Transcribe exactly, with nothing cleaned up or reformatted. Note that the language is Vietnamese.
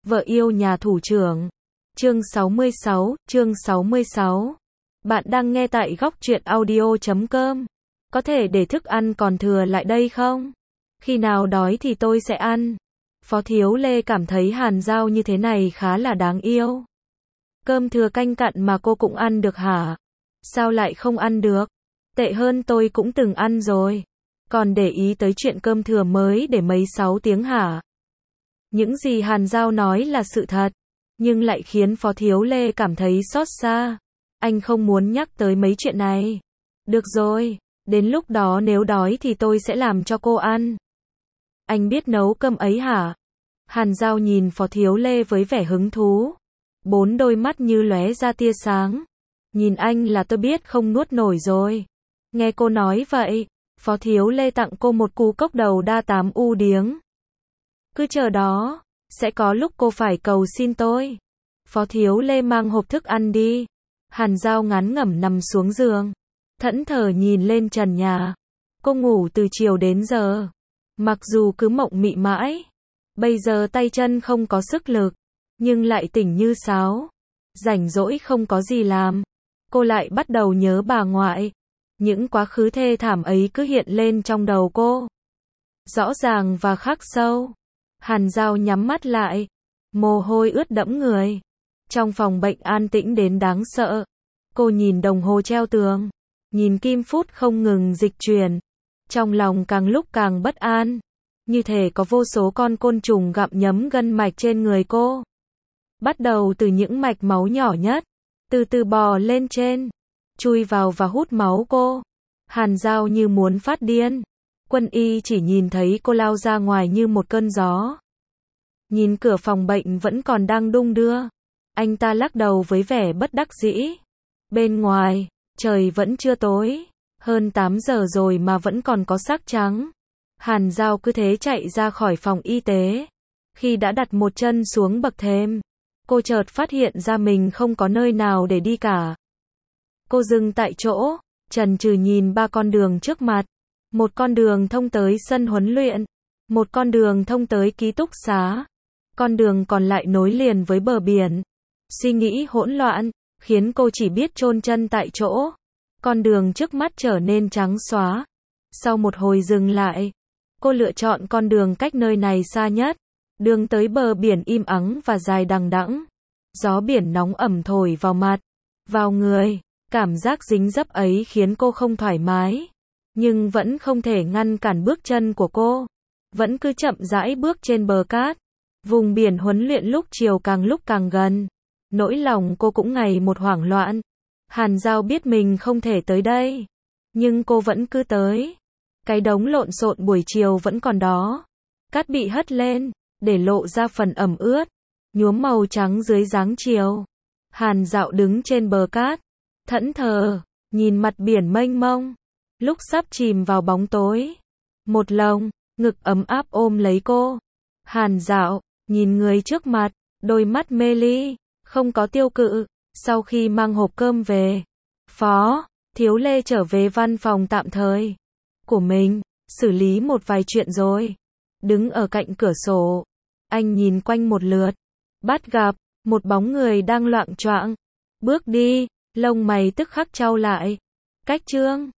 Vợ yêu nhà thủ trưởng. Chương sáu mươi sáu, chương sáu mươi sáu. Bạn đang nghe tại góc truyện audio chấm com. Có thể để thức ăn còn thừa lại đây không? Khi nào đói thì tôi sẽ ăn. Phó Thiếu Lê cảm thấy Hàn Giao như thế này khá là đáng yêu. Cơm thừa canh cặn mà cô cũng ăn được hả? Sao lại không ăn được? Tệ hơn tôi cũng từng ăn rồi. Còn để ý tới chuyện cơm thừa mới để mấy sáu tiếng hả? Những gì Hàn Giao nói là sự thật, nhưng lại khiến Phó Thiếu Lê cảm thấy xót xa. Anh không muốn nhắc tới mấy chuyện này. Được rồi, đến lúc đó nếu đói thì tôi sẽ làm cho cô ăn. Anh biết nấu cơm ấy hả? Hàn Giao nhìn Phó Thiếu Lê với vẻ hứng thú. Bốn đôi mắt như lóe ra tia sáng. Nhìn anh là tôi biết không nuốt nổi rồi. Nghe cô nói vậy, Phó Thiếu Lê tặng cô một cú cốc đầu đa tám u điếng. Cứ chờ đó, sẽ có lúc cô phải cầu xin tôi. Phó Thiếu Lê mang hộp thức ăn đi. Hàn Giao ngán ngẩm nằm xuống giường, thẫn thờ nhìn lên trần nhà. Cô ngủ từ chiều đến giờ, mặc dù cứ mộng mị mãi, bây giờ tay chân không có sức lực, nhưng lại tỉnh như sáo. Rảnh rỗi không có gì làm, cô lại bắt đầu nhớ bà ngoại. Những quá khứ thê thảm ấy cứ hiện lên trong đầu cô, rõ ràng và khắc sâu. Hàn Giao nhắm mắt lại, mồ hôi ướt đẫm người. Trong phòng bệnh an tĩnh đến đáng sợ. Cô nhìn đồng hồ treo tường, nhìn kim phút không ngừng dịch chuyển. Trong lòng càng lúc càng bất an, như thể có vô số con côn trùng gặm nhấm gân mạch trên người cô. Bắt đầu từ những mạch máu nhỏ nhất, từ từ bò lên trên, chui vào và hút máu cô. Hàn Giao như muốn phát điên. Quân y chỉ nhìn thấy cô lao ra ngoài như một cơn gió. Nhìn cửa phòng bệnh vẫn còn đang đung đưa, anh ta lắc đầu với vẻ bất đắc dĩ. Bên ngoài, trời vẫn chưa tối, hơn tám giờ rồi mà vẫn còn có xác trắng. Hàn Giao cứ thế chạy ra khỏi phòng y tế. Khi đã đặt một chân xuống bậc thềm, cô chợt phát hiện ra mình không có nơi nào để đi cả. Cô dừng tại chỗ, chần chừ nhìn ba con đường trước mặt. Một con đường thông tới sân huấn luyện, một con đường thông tới ký túc xá, con đường còn lại nối liền với bờ biển. Suy nghĩ hỗn loạn, khiến cô chỉ biết chôn chân tại chỗ. Con đường trước mắt trở nên trắng xóa. Sau một hồi dừng lại, cô lựa chọn con đường cách nơi này xa nhất. Đường tới bờ biển im ắng và dài đằng đẵng. Gió biển nóng ẩm thổi vào mặt, vào người. Cảm giác dính dấp ấy khiến cô không thoải mái, nhưng vẫn không thể ngăn cản bước chân của cô. Vẫn cứ chậm rãi bước trên bờ cát. Vùng biển huấn luyện lúc chiều càng lúc càng gần. Nỗi lòng cô cũng ngày một hoảng loạn. Hàn Giao biết mình không thể tới đây, nhưng cô vẫn cứ tới. Cái đống lộn xộn buổi chiều vẫn còn đó. Cát bị hất lên, để lộ ra phần ẩm ướt, nhuốm màu trắng dưới dáng chiều. Hàn Dạo đứng trên bờ cát, thẫn thờ, nhìn mặt biển mênh mông. Lúc sắp chìm vào bóng tối, một lồng ngực ấm áp ôm lấy cô. Hàn Dạo nhìn người trước mặt, đôi mắt mê ly, không có tiêu cự. Sau khi mang hộp cơm về, Phó Thiếu Lê trở về văn phòng tạm thời của mình, xử lý một vài chuyện rồi. Đứng ở cạnh cửa sổ, anh nhìn quanh một lượt, bắt gặp một bóng người đang loạng choạng bước đi, lông mày tức khắc chau lại. Cách Trương